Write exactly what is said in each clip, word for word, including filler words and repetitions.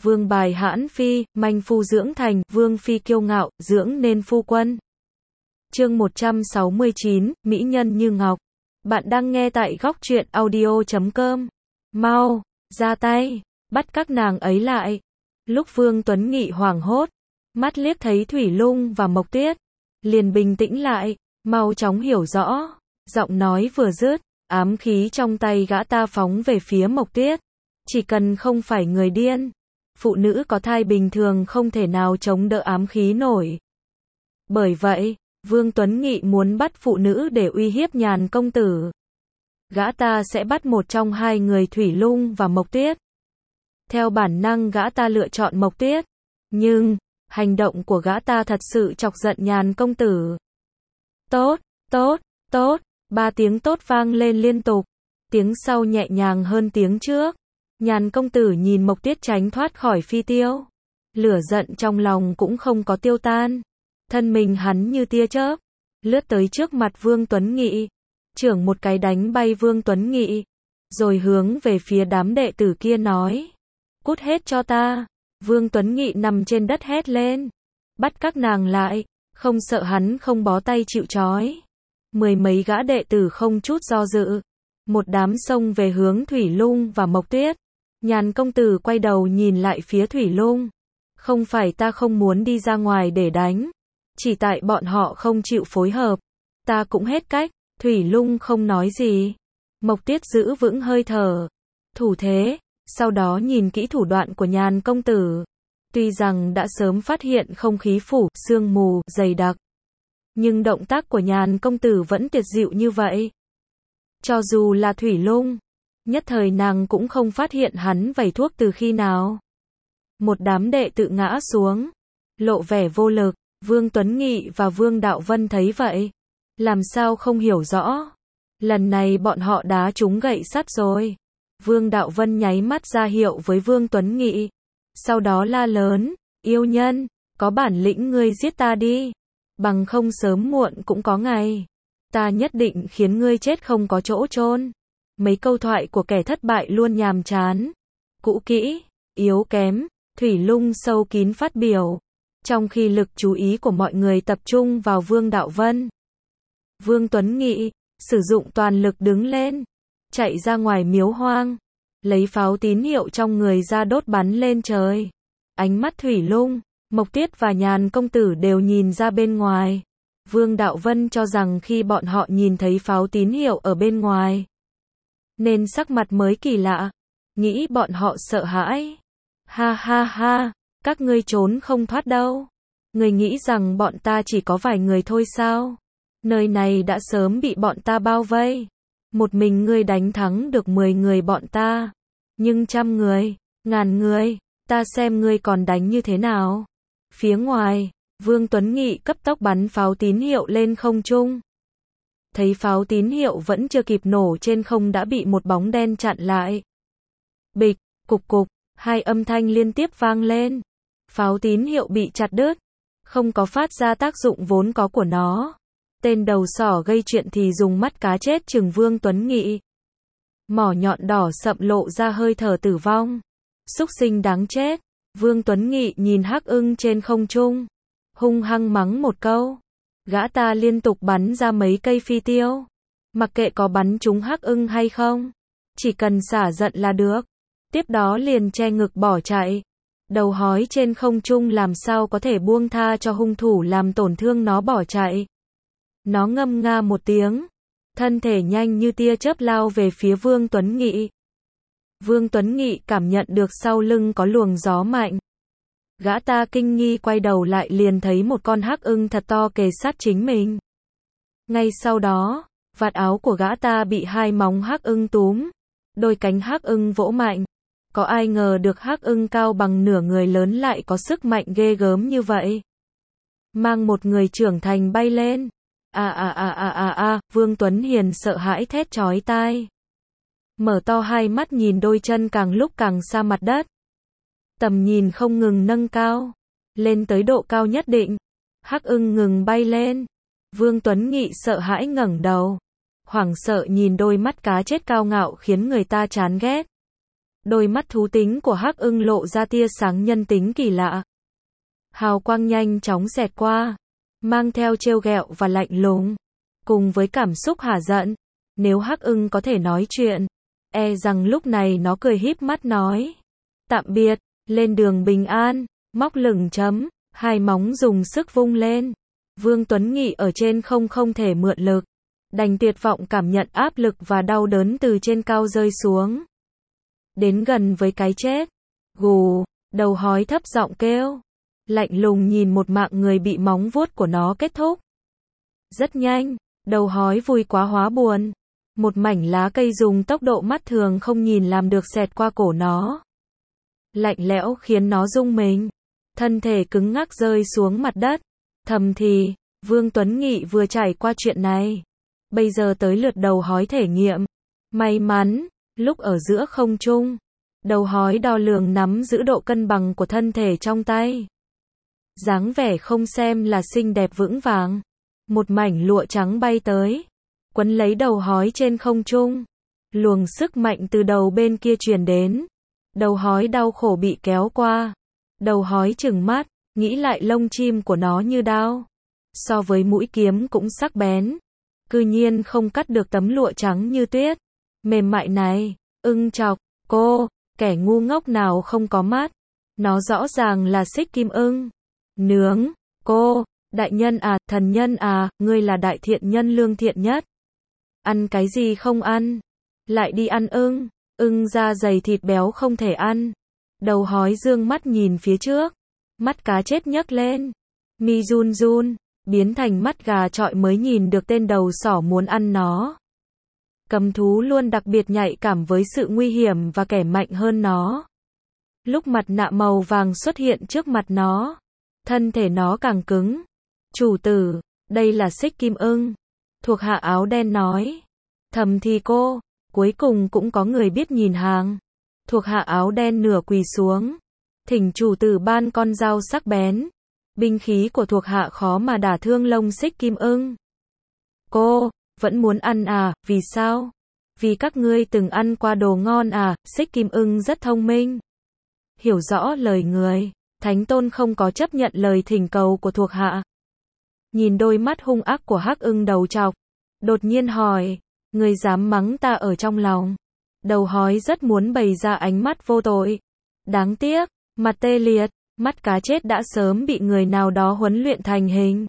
Vương bài hãn phi, manh phu dưỡng thành, vương phi kiêu ngạo, dưỡng nên phu quân. Chương một trăm sáu mươi chín, Mỹ nhân như ngọc. Bạn đang nghe tại góc truyện audio chấm com. Mau, ra tay, bắt các nàng ấy lại. Lúc Vương Tuấn Nghị hoảng hốt, mắt liếc thấy Thủy Lung và Mộc Tuyết, liền bình tĩnh lại, mau chóng hiểu rõ. Giọng nói vừa dứt, ám khí trong tay gã ta phóng về phía Mộc Tuyết. Chỉ cần không phải người điên, phụ nữ có thai bình thường không thể nào chống đỡ ám khí nổi. Bởi vậy, Vương Tuấn Nghị muốn bắt phụ nữ để uy hiếp Nhàn công tử. Gã ta sẽ bắt một trong hai người Thủy Lung và Mộc Tuyết. Theo bản năng gã ta lựa chọn Mộc Tuyết. Nhưng, hành động của gã ta thật sự chọc giận Nhàn công tử. Tốt, tốt, tốt, ba tiếng tốt vang lên liên tục. Tiếng sau nhẹ nhàng hơn tiếng trước. Nhàn công tử nhìn Mộc Tuyết tránh thoát khỏi phi tiêu. Lửa giận trong lòng cũng không có tiêu tan. Thân mình hắn như tia chớp, lướt tới trước mặt Vương Tuấn Nghị. Chưởng một cái đánh bay Vương Tuấn Nghị. Rồi hướng về phía đám đệ tử kia nói. Cút hết cho ta. Vương Tuấn Nghị nằm trên đất hét lên. Bắt các nàng lại, không sợ hắn không bó tay chịu trói. Mười mấy gã đệ tử không chút do dự. Một đám xông về hướng Thủy Lung và Mộc Tuyết. Nhàn công tử quay đầu nhìn lại phía Thủy Lung. Không phải ta không muốn đi ra ngoài để đánh. Chỉ tại bọn họ không chịu phối hợp. Ta cũng hết cách. Thủy Lung không nói gì. Mộc Tuyết giữ vững hơi thở. Thủ thế. Sau đó nhìn kỹ thủ đoạn của Nhàn công tử. Tuy rằng đã sớm phát hiện không khí phủ, sương mù, dày đặc. Nhưng động tác của Nhàn công tử vẫn tuyệt diệu như vậy. Cho dù là Thủy Lung, nhất thời nàng cũng không phát hiện hắn vẩy thuốc từ khi nào. Một đám đệ tự ngã xuống. Lộ vẻ vô lực. Vương Tuấn Nghị và Vương Đạo Vân thấy vậy. Làm sao không hiểu rõ. Lần này bọn họ đá trúng gậy sắt rồi. Vương Đạo Vân nháy mắt ra hiệu với Vương Tuấn Nghị. Sau đó la lớn. Yêu nhân, có bản lĩnh ngươi giết ta đi. Bằng không sớm muộn cũng có ngày. Ta nhất định khiến ngươi chết không có chỗ chôn. Mấy câu thoại của kẻ thất bại luôn nhàm chán. Cũ kỹ, yếu kém. Thủy Lung sâu kín phát biểu. Trong khi lực chú ý của mọi người tập trung vào Vương Đạo Vân. Vương Tuấn Nghị, sử dụng toàn lực đứng lên. Chạy ra ngoài miếu hoang. Lấy pháo tín hiệu trong người ra đốt bắn lên trời. Ánh mắt Thủy Lung, Mộc Tuyết và Nhàn công tử đều nhìn ra bên ngoài. Vương Đạo Vân cho rằng khi bọn họ nhìn thấy pháo tín hiệu ở bên ngoài. Nên sắc mặt mới kỳ lạ. Nghĩ bọn họ sợ hãi. Ha ha ha. Các ngươi trốn không thoát đâu. Ngươi nghĩ rằng bọn ta chỉ có vài người thôi sao? Nơi này đã sớm bị bọn ta bao vây. Một mình ngươi đánh thắng được mười người bọn ta. Nhưng trăm người, ngàn người, ta xem ngươi còn đánh như thế nào. Phía ngoài, Vương Tuấn Nghị cấp tốc bắn pháo tín hiệu lên không trung. Thấy pháo tín hiệu vẫn chưa kịp nổ trên không đã bị một bóng đen chặn lại. Bịch, cục cục, hai âm thanh liên tiếp vang lên. Pháo tín hiệu bị chặt đứt, không có phát ra tác dụng vốn có của nó. Tên đầu sỏ gây chuyện thì dùng mắt cá chết chừng Vương Tuấn Nghị. Mỏ nhọn đỏ sậm lộ ra hơi thở tử vong. Súc sinh đáng chết. Vương Tuấn Nghị nhìn Hắc Ưng trên không trung, hung hăng mắng một câu. Gã ta liên tục bắn ra mấy cây phi tiêu. Mặc kệ có bắn trúng Hắc Ưng hay không, chỉ cần xả giận là được. Tiếp đó liền che ngực bỏ chạy. Đầu hói trên không trung làm sao có thể buông tha cho hung thủ làm tổn thương nó bỏ chạy. Nó ngâm nga một tiếng. Thân thể nhanh như tia chớp lao về phía Vương Tuấn Nghị. Vương Tuấn Nghị cảm nhận được sau lưng có luồng gió mạnh. Gã ta kinh nghi quay đầu lại liền thấy một con hắc ưng thật to kề sát chính mình. Ngay sau đó, vạt áo của gã ta bị hai móng hắc ưng túm. Đôi cánh hắc ưng vỗ mạnh. Có ai ngờ được hắc ưng cao bằng nửa người lớn lại có sức mạnh ghê gớm như vậy. Mang một người trưởng thành bay lên. À à à à à à, Vương Tuấn Hiền sợ hãi thét chói tai. Mở to hai mắt nhìn đôi chân càng lúc càng xa mặt đất. Tầm nhìn không ngừng nâng cao. Lên tới độ cao nhất định. Hắc ưng ngừng bay lên. Vương Tuấn Nghị sợ hãi ngẩng đầu. Hoảng sợ nhìn đôi mắt cá chết cao ngạo khiến người ta chán ghét. Đôi mắt thú tính của Hắc Ưng lộ ra tia sáng nhân tính kỳ lạ. Hào quang nhanh chóng xẹt qua, mang theo trêu ghẹo và lạnh lùng, cùng với cảm xúc hả giận. Nếu Hắc Ưng có thể nói chuyện, e rằng lúc này nó cười híp mắt nói: "Tạm biệt, lên đường bình an." Móc lửng chấm, hai móng dùng sức vung lên. Vương Tuấn Nghị ở trên không không thể mượn lực, đành tuyệt vọng cảm nhận áp lực và đau đớn từ trên cao rơi xuống. Đến gần với cái chết. Gù, đầu hói thấp giọng kêu. Lạnh lùng nhìn một mạng người bị móng vuốt của nó kết thúc. Rất nhanh, đầu hói vui quá hóa buồn. Một mảnh lá cây dùng tốc độ mắt thường không nhìn làm được xẹt qua cổ nó. Lạnh lẽo khiến nó rung mình. Thân thể cứng ngắc rơi xuống mặt đất. Thầm thì, Vương Tuấn Nghị vừa trải qua chuyện này. Bây giờ tới lượt đầu hói thể nghiệm. May mắn, lúc ở giữa không trung, đầu hói đo lường nắm giữ độ cân bằng của thân thể trong tay. Dáng vẻ không xem là xinh đẹp vững vàng. Một mảnh lụa trắng bay tới, quấn lấy đầu hói trên không trung. Luồng sức mạnh từ đầu bên kia truyền đến. Đầu hói đau khổ bị kéo qua. Đầu hói trừng mắt, nghĩ lại lông chim của nó như đao. So với mũi kiếm cũng sắc bén. Cư nhiên không cắt được tấm lụa trắng như tuyết mềm mại này. Ưng chọc, cô, kẻ ngu ngốc nào không có mắt. Nó rõ ràng là xích kim ưng. Nướng, cô, đại nhân à, thần nhân à, ngươi là đại thiện nhân lương thiện nhất. Ăn cái gì không ăn? Lại đi ăn ưng. Ưng da dày thịt béo không thể ăn. Đầu hói dương mắt nhìn phía trước. Mắt cá chết nhấc lên. Mi run run, biến thành mắt gà trọi mới nhìn được tên đầu sỏ muốn ăn nó. Cầm thú luôn đặc biệt nhạy cảm với sự nguy hiểm và kẻ mạnh hơn nó. Lúc mặt nạ màu vàng xuất hiện trước mặt nó, thân thể nó càng cứng. Chủ tử, đây là xích kim ưng. Thuộc hạ áo đen nói. Thầm thì cô, cuối cùng cũng có người biết nhìn hàng. Thuộc hạ áo đen nửa quỳ xuống. Thỉnh chủ tử ban con dao sắc bén. Binh khí của thuộc hạ khó mà đả thương lông xích kim ưng. Cô, vẫn muốn ăn à, vì sao? Vì các ngươi từng ăn qua đồ ngon à, xích kim ưng rất thông minh. Hiểu rõ lời người, Thánh Tôn không có chấp nhận lời thỉnh cầu của thuộc hạ. Nhìn đôi mắt hung ác của Hắc Ưng đầu trọc, đột nhiên hỏi, ngươi dám mắng ta ở trong lòng. Đầu hói rất muốn bày ra ánh mắt vô tội. Đáng tiếc, mặt tê liệt, mắt cá chết đã sớm bị người nào đó huấn luyện thành hình.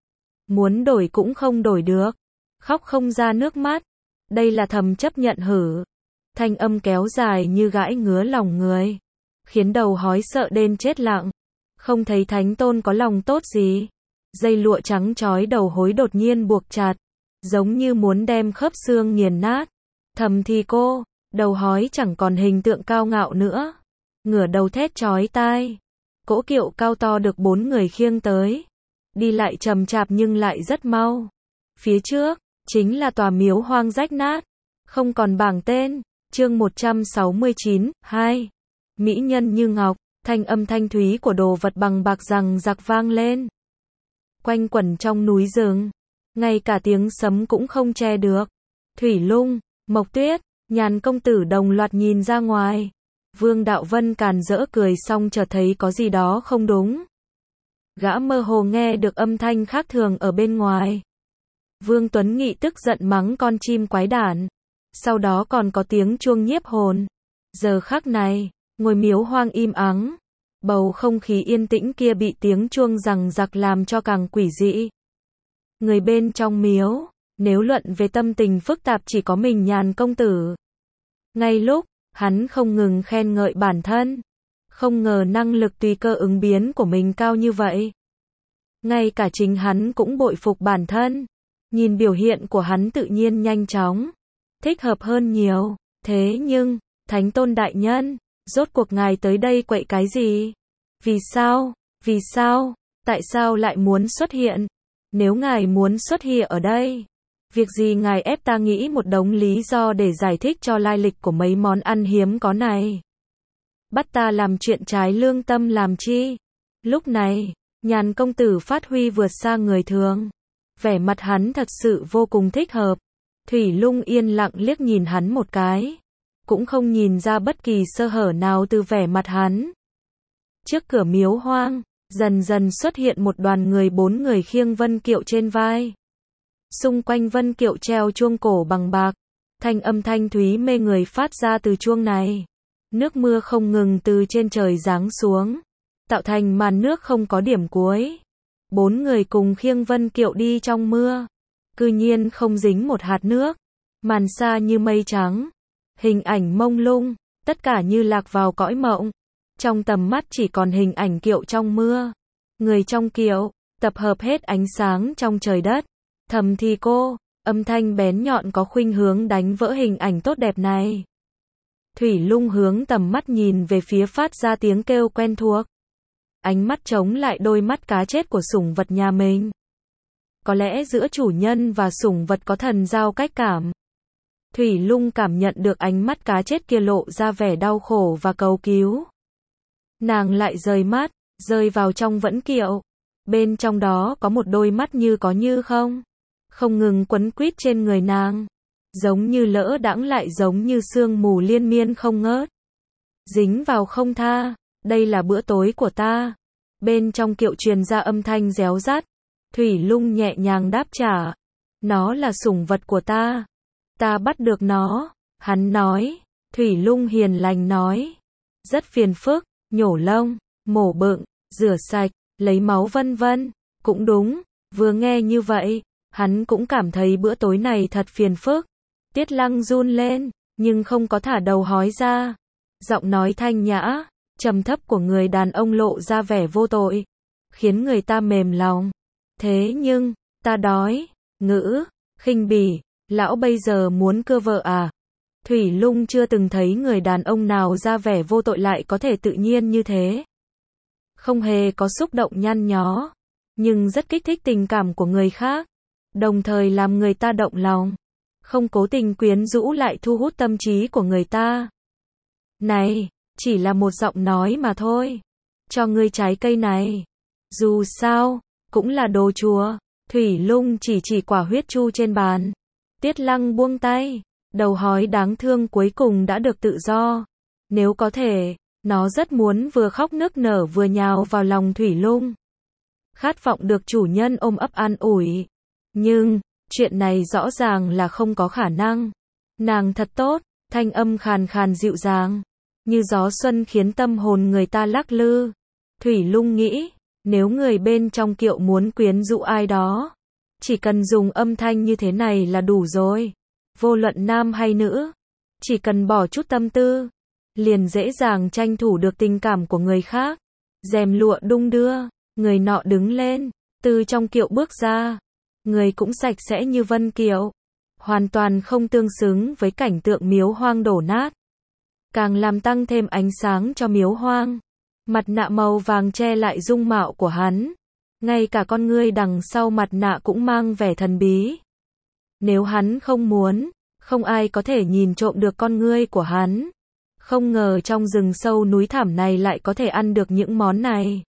Muốn đổi cũng không đổi được. Khóc không ra nước mắt. Đây là thầm chấp nhận hử. Thanh âm kéo dài như gãi ngứa lòng người. Khiến đầu hói sợ đến chết lặng. Không thấy Thánh Tôn có lòng tốt gì. Dây lụa trắng trói đầu hối đột nhiên buộc chặt. Giống như muốn đem khớp xương nghiền nát. Thầm thì cô, đầu hói chẳng còn hình tượng cao ngạo nữa. Ngửa đầu thét chói tai. Cỗ kiệu cao to được bốn người khiêng tới. Đi lại chậm chạp nhưng lại rất mau. Phía trước, chính là tòa miếu hoang rách nát. Không còn bảng tên. Chương một trăm sáu mươi chín, hai. Mỹ nhân như ngọc, thanh âm thanh thúy của đồ vật bằng bạc rằng giặc vang lên. Quanh quẩn trong núi rừng. Ngay cả tiếng sấm cũng không che được. Thủy Lung, Mộc Tuyết, Nhàn công tử đồng loạt nhìn ra ngoài. Vương Đạo Vân càn rỡ cười xong chợt thấy có gì đó không đúng. Gã mơ hồ nghe được âm thanh khác thường ở bên ngoài. Vương Tuấn Nghị tức giận mắng con chim quái đản. Sau đó còn có tiếng chuông nhiếp hồn. Giờ khắc này, ngôi miếu hoang im ắng. Bầu không khí yên tĩnh kia bị tiếng chuông rằng giặc làm cho càng quỷ dị. Người bên trong miếu, nếu luận về tâm tình phức tạp chỉ có mình Nhàn công tử. Ngay lúc, hắn không ngừng khen ngợi bản thân. Không ngờ năng lực tùy cơ ứng biến của mình cao như vậy. Ngay cả chính hắn cũng bội phục bản thân. Nhìn biểu hiện của hắn tự nhiên nhanh chóng. Thích hợp hơn nhiều. Thế nhưng, Thánh Tôn đại nhân, rốt cuộc ngài tới đây quậy cái gì? Vì sao? Vì sao? Tại sao lại muốn xuất hiện? Nếu ngài muốn xuất hiện ở đây, việc gì ngài ép ta nghĩ một đống lý do để giải thích cho lai lịch của mấy món ăn hiếm có này? Bắt ta làm chuyện trái lương tâm làm chi? Lúc này, Nhàn công tử phát huy vượt xa người thường. Vẻ mặt hắn thật sự vô cùng thích hợp. Thủy Lung yên lặng liếc nhìn hắn một cái. cũng không nhìn ra bất kỳ sơ hở nào từ vẻ mặt hắn. Trước cửa miếu hoang, dần dần xuất hiện một đoàn người bốn người khiêng vân kiệu trên vai. Xung quanh vân kiệu treo chuông cổ bằng bạc, thanh âm thanh thúy mê người phát ra từ chuông này. Nước mưa không ngừng từ trên trời giáng xuống, tạo thành màn nước không có điểm cuối. Bốn người cùng khiêng vân kiệu đi trong mưa, cư nhiên không dính một hạt nước. Màn xa như mây trắng, hình ảnh mông lung, tất cả như lạc vào cõi mộng. Trong tầm mắt chỉ còn hình ảnh kiệu trong mưa. Người trong kiệu, tập hợp hết ánh sáng trong trời đất. Thầm thì cô, âm thanh bén nhọn có khuynh hướng đánh vỡ hình ảnh tốt đẹp này. Thủy Lung hướng tầm mắt nhìn về phía phát ra tiếng kêu quen thuộc. Ánh mắt chống lại đôi mắt cá chết của sủng vật nhà mình. Có lẽ giữa chủ nhân và sủng vật có thần giao cách cảm. Thủy Lung cảm nhận được ánh mắt cá chết kia lộ ra vẻ đau khổ và cầu cứu. Nàng lại rời mắt, rơi vào trong vẫn kiệu. Bên trong đó có một đôi mắt như có như không, không ngừng quấn quýt trên người nàng. Giống như lỡ đãng lại giống như sương mù liên miên không ngớt. Dính vào không tha, đây là bữa tối của ta. Bên trong kiệu truyền ra âm thanh réo rắt. Thủy Lung nhẹ nhàng đáp trả. Nó là sủng vật của ta. Ta bắt được nó. Hắn nói. Thủy Lung hiền lành nói. Rất phiền phức, nhổ lông, mổ bụng, rửa sạch, lấy máu vân vân. Cũng đúng, vừa nghe như vậy, hắn cũng cảm thấy bữa tối này thật phiền phức. Tiết Lăng run lên, nhưng không có thả đầu hói ra. Giọng nói thanh nhã, trầm thấp của người đàn ông lộ ra vẻ vô tội, khiến người ta mềm lòng. Thế nhưng, ta đói, ngữ, khinh bỉ, lão bây giờ muốn cưa vợ à? Thủy Lung chưa từng thấy người đàn ông nào ra vẻ vô tội lại có thể tự nhiên như thế. Không hề có xúc động nhăn nhó, nhưng rất kích thích tình cảm của người khác, đồng thời làm người ta động lòng. Không cố tình quyến rũ lại thu hút tâm trí của người ta. Này, chỉ là một giọng nói mà thôi. Cho ngươi trái cây này. Dù sao, cũng là đồ chùa. Thủy Lung chỉ chỉ quả huyết chu trên bàn. Tiết Lăng buông tay. Đầu hói đáng thương cuối cùng đã được tự do. Nếu có thể, nó rất muốn vừa khóc nức nở vừa nhào vào lòng Thủy Lung. Khát vọng được chủ nhân ôm ấp an ủi. Nhưng, chuyện này rõ ràng là không có khả năng. Nàng thật tốt, thanh âm khàn khàn dịu dàng, như gió xuân khiến tâm hồn người ta lắc lư. Thủy Lung nghĩ, nếu người bên trong kiệu muốn quyến rũ ai đó, chỉ cần dùng âm thanh như thế này là đủ rồi. Vô luận nam hay nữ, chỉ cần bỏ chút tâm tư, liền dễ dàng tranh thủ được tình cảm của người khác. Rèm lụa đung đưa, người nọ đứng lên, từ trong kiệu bước ra. Người cũng sạch sẽ như vân kiệu, hoàn toàn không tương xứng với cảnh tượng miếu hoang đổ nát. Càng làm tăng thêm ánh sáng cho miếu hoang. Mặt nạ màu vàng che lại dung mạo của hắn. Ngay cả con ngươi đằng sau mặt nạ cũng mang vẻ thần bí. Nếu hắn không muốn, không ai có thể nhìn trộm được con ngươi của hắn. Không ngờ trong rừng sâu núi thẳm này lại có thể ăn được những món này.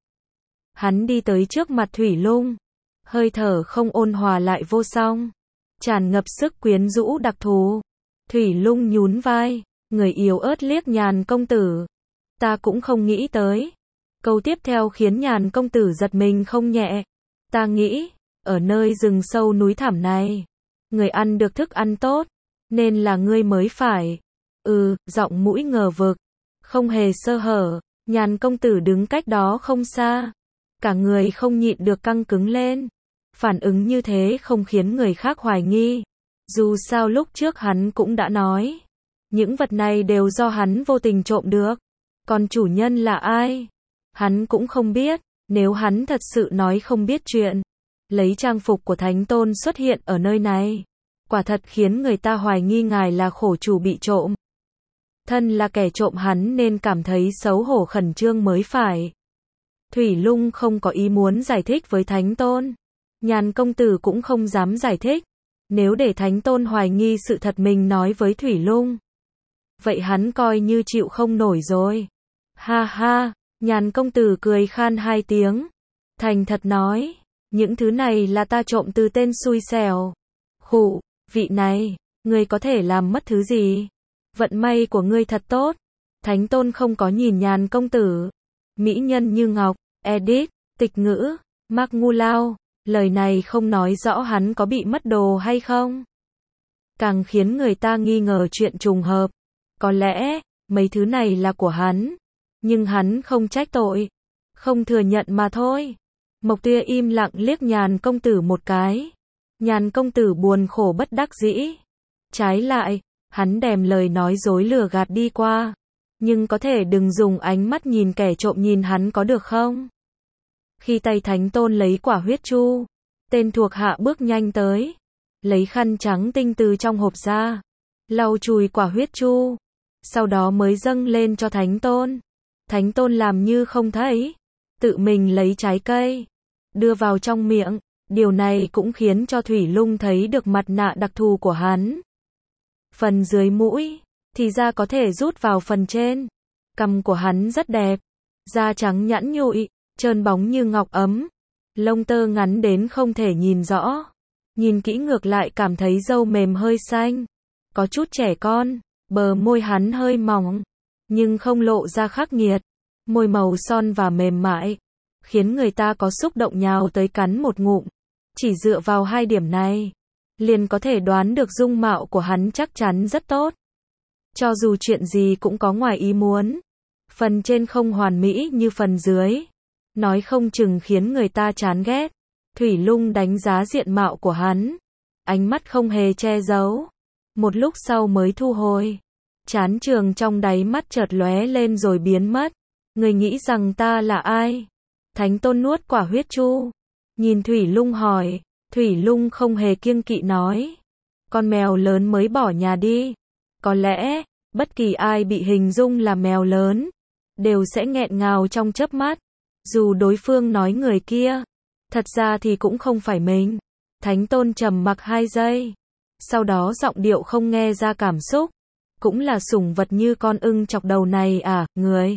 Hắn đi tới trước mặt Thủy Lung. Hơi thở không ôn hòa lại vô song, tràn ngập sức quyến rũ đặc thù. Thủy Lung nhún vai, người yếu ớt liếc Nhàn công tử. Ta cũng không nghĩ tới. Câu tiếp theo khiến Nhàn công tử giật mình không nhẹ. Ta nghĩ, ở nơi rừng sâu núi thẳm này, người ăn được thức ăn tốt, nên là ngươi mới phải. Ừ, giọng mũi ngờ vực, không hề sơ hở. Nhàn công tử đứng cách đó không xa, cả người không nhịn được căng cứng lên. Phản ứng như thế không khiến người khác hoài nghi. Dù sao lúc trước hắn cũng đã nói, những vật này đều do hắn vô tình trộm được. Còn chủ nhân là ai? Hắn cũng không biết. Nếu hắn thật sự nói không biết chuyện, lấy trang phục của Thánh Tôn xuất hiện ở nơi này, quả thật khiến người ta hoài nghi ngài là khổ chủ bị trộm. Thân là kẻ trộm hắn nên cảm thấy xấu hổ khẩn trương mới phải. Thủy Lung không có ý muốn giải thích với Thánh Tôn. Nhàn công tử cũng không dám giải thích. Nếu để Thánh Tôn hoài nghi sự thật mình nói với Thủy Lung, vậy hắn coi như chịu không nổi rồi. Ha ha, Nhàn công tử cười khan hai tiếng. Thành thật nói, những thứ này là ta trộm từ tên xui xẻo. Khụ, vị này, người có thể làm mất thứ gì? Vận may của ngươi thật tốt. Thánh Tôn không có nhìn Nhàn công tử. Mỹ nhân như ngọc, edit, tịch ngữ, Mạc Ngu Lao, lời này không nói rõ hắn có bị mất đồ hay không. Càng khiến người ta nghi ngờ chuyện trùng hợp. Có lẽ, mấy thứ này là của hắn. Nhưng hắn không trách tội. Không thừa nhận mà thôi. Mộc Tia im lặng liếc Nhàn công tử một cái. Nhàn công tử buồn khổ bất đắc dĩ. Trái lại, hắn đem lời nói dối lừa gạt đi qua. Nhưng có thể đừng dùng ánh mắt nhìn kẻ trộm nhìn hắn có được không? Khi tay Thánh Tôn lấy quả huyết chu, tên thuộc hạ bước nhanh tới. Lấy khăn trắng tinh từ trong hộp ra. Lau chùi quả huyết chu. Sau đó mới dâng lên cho Thánh Tôn. Thánh Tôn làm như không thấy. Tự mình lấy trái cây. Đưa vào trong miệng. Điều này cũng khiến cho Thủy Lung thấy được mặt nạ đặc thù của hắn. Phần dưới mũi, thì da có thể rút vào phần trên. Cằm của hắn rất đẹp. Da trắng nhẵn nhụi, trơn bóng như ngọc ấm. Lông tơ ngắn đến không thể nhìn rõ. Nhìn kỹ ngược lại cảm thấy râu mềm hơi xanh. Có chút trẻ con. Bờ môi hắn hơi mỏng. Nhưng không lộ ra khắc nghiệt. Môi màu son và mềm mại. Khiến người ta có xúc động nhào tới cắn một ngụm. Chỉ dựa vào hai điểm này. Liền có thể đoán được dung mạo của hắn chắc chắn rất tốt. Cho dù chuyện gì cũng có ngoài ý muốn. Phần trên không hoàn mỹ như phần dưới. Nói không chừng khiến người ta chán ghét. Thủy Lung đánh giá diện mạo của hắn. Ánh mắt không hề che giấu. Một lúc sau mới thu hồi. Chán trường trong đáy mắt chợt lóe lên rồi biến mất. Người nghĩ rằng ta là ai? Thánh Tôn nuốt quả huyết chu. Nhìn Thủy Lung hỏi. Thủy Lung không hề kiêng kỵ nói. Con mèo lớn mới bỏ nhà đi. Có lẽ, bất kỳ ai bị hình dung là mèo lớn, đều sẽ nghẹn ngào trong chớp mắt. Dù đối phương nói người kia, thật ra thì cũng không phải mình. Thánh Tôn trầm mặc hai giây. Sau đó giọng điệu không nghe ra cảm xúc. Cũng là sủng vật như con ưng chọc đầu này à, người.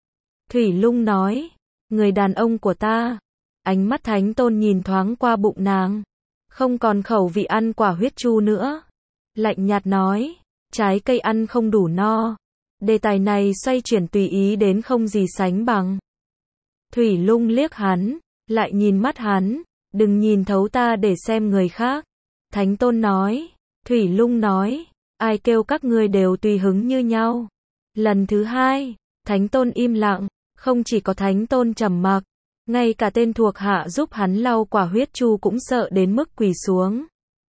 Thủy Lung nói. Người đàn ông của ta. Ánh mắt Thánh Tôn nhìn thoáng qua bụng nàng. Không còn khẩu vị ăn quả huyết chu nữa. Lạnh nhạt nói. Trái cây ăn không đủ no. Đề tài này xoay chuyển tùy ý đến không gì sánh bằng. Thủy Lung liếc hắn. Lại nhìn mắt hắn. Đừng nhìn thấu ta để xem người khác. Thánh Tôn nói. Thủy Lung nói. Ai kêu các ngươi đều tùy hứng như nhau. Lần thứ hai. Thánh Tôn im lặng. Không chỉ có Thánh Tôn trầm mặc. Ngay cả tên thuộc hạ giúp hắn lau quả huyết chu cũng sợ đến mức quỳ xuống.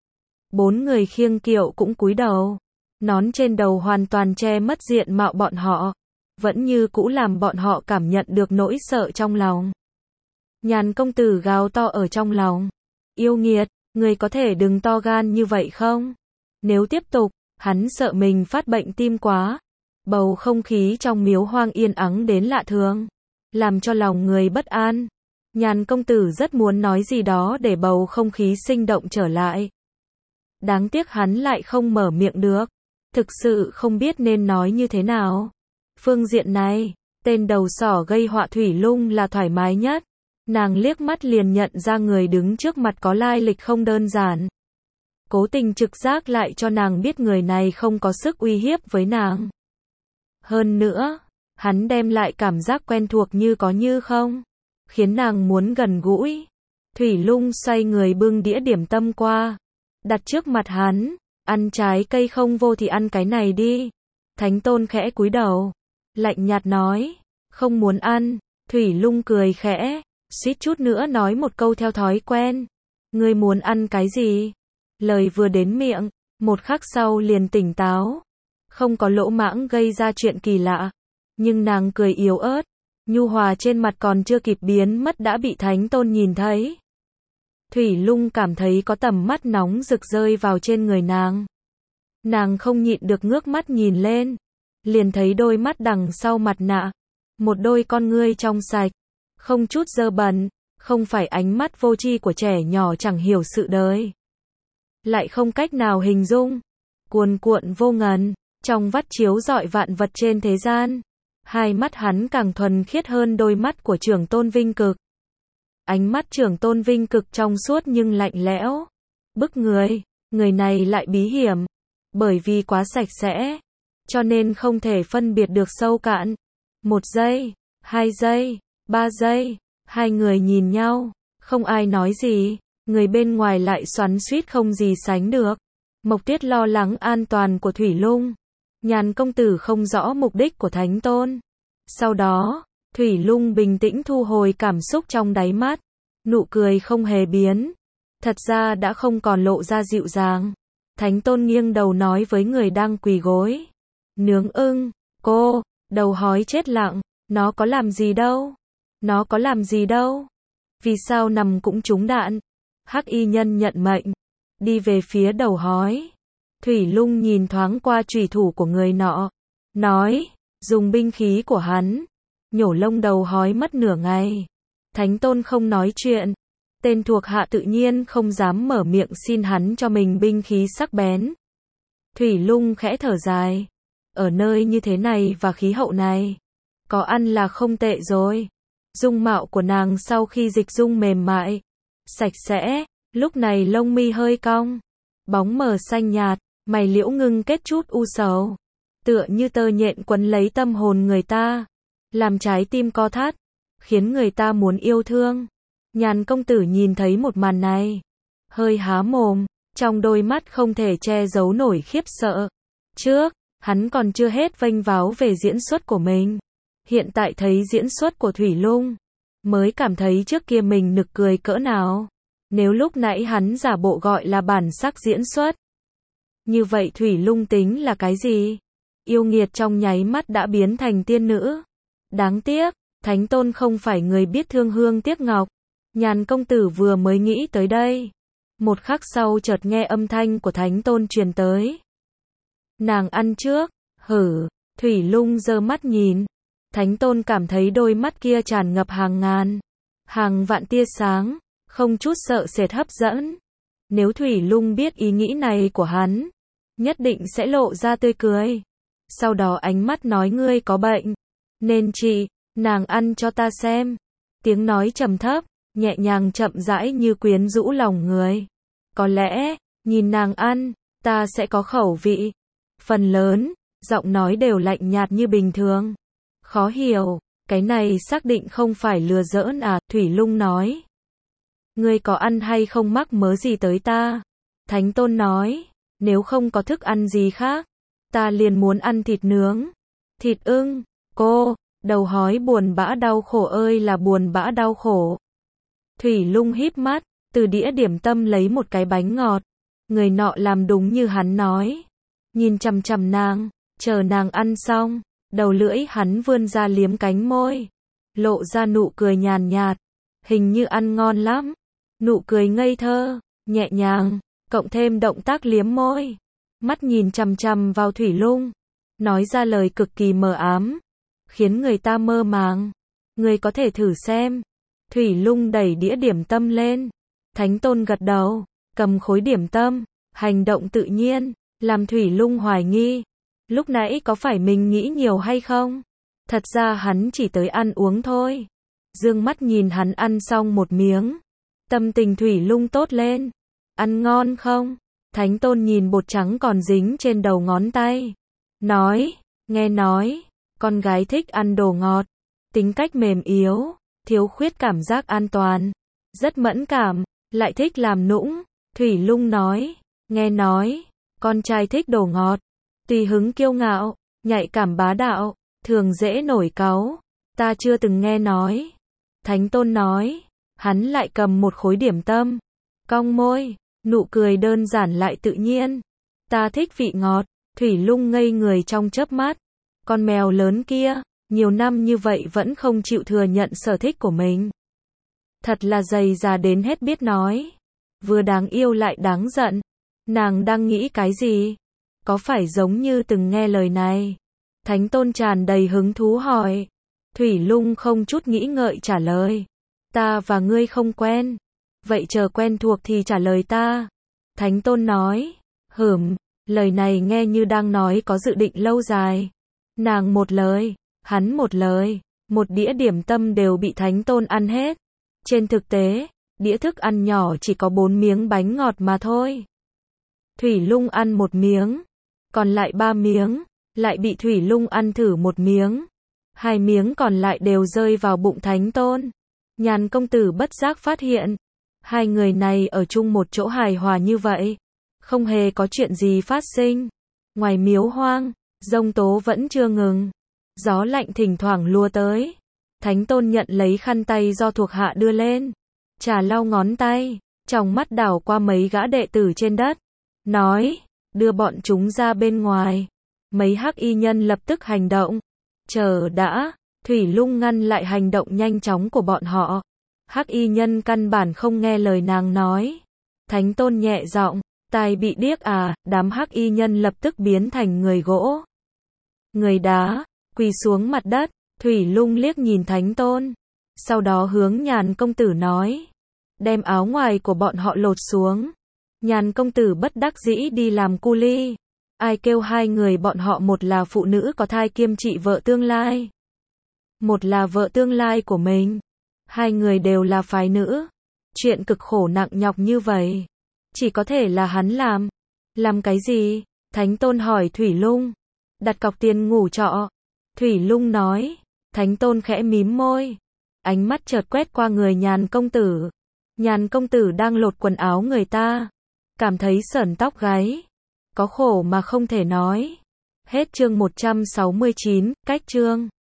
Bốn người khiêng kiệu cũng cúi đầu. Nón trên đầu hoàn toàn che mất diện mạo bọn họ. Vẫn như cũ làm bọn họ cảm nhận được nỗi sợ trong lòng. Nhàn công tử gào to ở trong lòng. Yêu nghiệt, người có thể đừng to gan như vậy không? Nếu tiếp tục, hắn sợ mình phát bệnh tim quá. Bầu không khí trong miếu hoang yên ắng đến lạ thường. Làm cho lòng người bất an. Nhàn công tử rất muốn nói gì đó để bầu không khí sinh động trở lại. Đáng tiếc hắn lại không mở miệng được. Thực sự không biết nên nói như thế nào. Phương diện này, tên đầu sỏ gây họa Thủy Lung là thoải mái nhất. Nàng liếc mắt liền nhận ra người đứng trước mặt có lai lịch không đơn giản. Cố tình trực giác lại cho nàng biết người này không có sức uy hiếp với nàng. Hơn nữa, hắn đem lại cảm giác quen thuộc như có như không, khiến nàng muốn gần gũi. Thủy Lung xoay người bưng đĩa điểm tâm qua, đặt trước mặt hắn. Ăn trái cây không vô thì ăn cái này đi. Thánh Tôn khẽ cúi đầu, lạnh nhạt nói. Không muốn ăn. Thủy Lung cười khẽ, suýt chút nữa nói một câu theo thói quen. Ngươi muốn ăn cái gì? Lời vừa đến miệng, một khắc sau liền tỉnh táo. Không có lỗ mãng gây ra chuyện kỳ lạ. Nhưng nàng cười yếu ớt, nhu hòa trên mặt còn chưa kịp biến mất đã bị Thánh Tôn nhìn thấy. Thủy Lung cảm thấy có tầm mắt nóng rực rơi vào trên người nàng. Nàng không nhịn được ngước mắt nhìn lên. Liền thấy đôi mắt đằng sau mặt nạ. Một đôi con ngươi trong sạch. Không chút dơ bẩn. Không phải ánh mắt vô tri của trẻ nhỏ chẳng hiểu sự đời. Lại không cách nào hình dung. Cuồn cuộn vô ngần. Trong vắt chiếu rọi vạn vật trên thế gian. Hai mắt hắn càng thuần khiết hơn đôi mắt của Trưởng Tôn Vinh Cực. Ánh mắt Trưởng Tôn Vinh Cực trong suốt nhưng lạnh lẽo. Bức người. Người này lại bí hiểm. Bởi vì quá sạch sẽ. cho nên không thể phân biệt được sâu cạn. Một giây, hai giây, ba giây, hai người nhìn nhau, không ai nói gì, người bên ngoài lại xoắn xuýt không gì sánh được. Mộc Tuyết lo lắng an toàn của Thủy Lung. Nhàn công tử không rõ mục đích của Thánh Tôn. Sau đó, Thủy Lung bình tĩnh thu hồi cảm xúc trong đáy mắt. Nụ cười không hề biến. Thật ra đã không còn lộ ra dịu dàng. Thánh Tôn nghiêng đầu nói với người đang quỳ gối. Nướng ưng, cô, đầu hói chết lặng, nó có làm gì đâu. Nó có làm gì đâu. Vì sao nằm cũng trúng đạn. Hắc y nhân nhận mệnh. Đi về phía đầu hói. Thủy Lung nhìn thoáng qua chủy thủ của người nọ. Nói, dùng binh khí của hắn. Nhổ lông đầu hói mất nửa ngày. Thánh Tôn không nói chuyện. Tên thuộc hạ tự nhiên không dám mở miệng xin hắn cho mình binh khí sắc bén. Thủy Lung khẽ thở dài. Ở nơi như thế này và khí hậu này, có ăn là không tệ rồi. Dung mạo của nàng sau khi dịch dung mềm mại, sạch sẽ, lúc này lông mi hơi cong, bóng mờ xanh nhạt, mày liễu ngưng kết chút u sầu, tựa như tơ nhện quấn lấy tâm hồn người ta, làm trái tim co thắt, khiến người ta muốn yêu thương. Nhàn công tử nhìn thấy một màn này, hơi há mồm, trong đôi mắt không thể che giấu nổi khiếp sợ. Trước, hắn còn chưa hết vênh váo về diễn xuất của mình. Hiện tại thấy diễn xuất của Thủy Lung, mới cảm thấy trước kia mình nực cười cỡ nào. Nếu lúc nãy hắn giả bộ gọi là bản sắc diễn xuất, như vậy Thủy Lung tính là cái gì? Yêu nghiệt trong nháy mắt đã biến thành tiên nữ. Đáng tiếc, Thánh Tôn không phải người biết thương hương tiếc ngọc. Nhàn công tử vừa mới nghĩ tới đây. Một khắc sau chợt nghe âm thanh của Thánh Tôn truyền tới. Nàng ăn trước, hử, Thủy Lung giơ mắt nhìn. Thánh Tôn cảm thấy đôi mắt kia tràn ngập hàng ngàn, hàng vạn tia sáng, không chút sợ sệt hấp dẫn. Nếu Thủy Lung biết ý nghĩ này của hắn, nhất định sẽ lộ ra tươi cười. Sau đó ánh mắt nói ngươi có bệnh, nên trị, nàng ăn cho ta xem. Tiếng nói trầm thấp, nhẹ nhàng chậm rãi như quyến rũ lòng người. Có lẽ, nhìn nàng ăn, ta sẽ có khẩu vị. Phần lớn, giọng nói đều lạnh nhạt như bình thường. Khó hiểu, cái này xác định không phải lừa giỡn à, Thủy Lung nói. Ngươi có ăn hay không mắc mớ gì tới ta? Thánh Tôn nói, nếu không có thức ăn gì khác, ta liền muốn ăn thịt nướng. Thịt ưng, cô, đầu hói buồn bã đau khổ ơi là buồn bã đau khổ. Thủy Lung híp mắt, từ đĩa điểm tâm lấy một cái bánh ngọt. Người nọ làm đúng như hắn nói. Nhìn chằm chằm nàng, chờ nàng ăn xong, đầu lưỡi hắn vươn ra liếm cánh môi. Lộ ra nụ cười nhàn nhạt, hình như ăn ngon lắm. Nụ cười ngây thơ, nhẹ nhàng, cộng thêm động tác liếm môi. Mắt nhìn chằm chằm vào Thủy Lung, nói ra lời cực kỳ mờ ám, khiến người ta mơ màng. Người có thể thử xem. Thủy Lung đẩy đĩa điểm tâm lên. Thánh Tôn gật đầu, cầm khối điểm tâm, hành động tự nhiên, làm Thủy Lung hoài nghi. Lúc nãy có phải mình nghĩ nhiều hay không? Thật ra hắn chỉ tới ăn uống thôi. Dương mắt nhìn hắn ăn xong một miếng. Tâm tình Thủy Lung tốt lên. Ăn ngon không? Thánh Tôn nhìn bột trắng còn dính trên đầu ngón tay. Nói, nghe nói, con gái thích ăn đồ ngọt. Tính cách mềm yếu, thiếu khuyết cảm giác an toàn. Rất mẫn cảm, lại thích làm nũng. Thủy Lung nói, nghe nói, con trai thích đồ ngọt. Tùy hứng kiêu ngạo, nhạy cảm bá đạo, thường dễ nổi cáu. Ta chưa từng nghe nói. Thánh Tôn nói, hắn lại cầm một khối điểm tâm. Cong môi, nụ cười đơn giản lại tự nhiên. Ta thích vị ngọt. Thủy Lung ngây người trong chớp mắt. Con mèo lớn kia, nhiều năm như vậy vẫn không chịu thừa nhận sở thích của mình. Thật là dày dà đến hết biết nói. Vừa đáng yêu lại đáng giận. Nàng đang nghĩ cái gì? Có phải giống như từng nghe lời này? Thánh Tôn tràn đầy hứng thú hỏi. Thủy Lung không chút nghĩ ngợi trả lời. Ta và ngươi không quen. Vậy chờ quen thuộc thì trả lời ta. Thánh Tôn nói. Hửm, lời này nghe như đang nói có dự định lâu dài. Nàng một lời, hắn một lời. Một đĩa điểm tâm đều bị Thánh Tôn ăn hết. Trên thực tế, đĩa thức ăn nhỏ chỉ có bốn miếng bánh ngọt mà thôi. Thủy Lung ăn một miếng, còn lại ba miếng, lại bị Thủy Lung ăn thử một miếng. Hai miếng còn lại đều rơi vào bụng Thánh Tôn. Nhàn công tử bất giác phát hiện, hai người này ở chung một chỗ hài hòa như vậy, không hề có chuyện gì phát sinh. Ngoài miếu hoang, giông tố vẫn chưa ngừng. Gió lạnh thỉnh thoảng lùa tới. Thánh Tôn nhận lấy khăn tay do thuộc hạ đưa lên, trà lau ngón tay, trong mắt đảo qua mấy gã đệ tử trên đất, nói, đưa bọn chúng ra bên ngoài. Mấy hắc y nhân lập tức hành động. Chờ đã, Thủy Lung ngăn lại hành động nhanh chóng của bọn họ. Hắc y nhân căn bản không nghe lời nàng nói. Thánh Tôn nhẹ giọng, tai bị điếc à, đám hắc y nhân lập tức biến thành người gỗ, người đá, quỳ xuống mặt đất. Thủy Lung liếc nhìn Thánh Tôn, sau đó hướng Nhàn công tử nói, đem áo ngoài của bọn họ lột xuống. Nhàn công tử bất đắc dĩ đi làm cu li. Ai kêu hai người bọn họ một là phụ nữ có thai kiêm trị vợ tương lai, một là vợ tương lai của mình. Hai người đều là phái nữ. Chuyện cực khổ nặng nhọc như vậy, chỉ có thể là hắn làm. Làm cái gì? Thánh Tôn hỏi Thủy Lung. Đặt cọc tiền ngủ trọ. Thủy Lung nói. Thánh Tôn khẽ mím môi, ánh mắt chợt quét qua người Nhàn công tử. Nhàn công tử đang lột quần áo người ta, cảm thấy sởn tóc gáy, có khổ mà không thể nói. Hết chương một trăm sáu mươi chín, cách chương.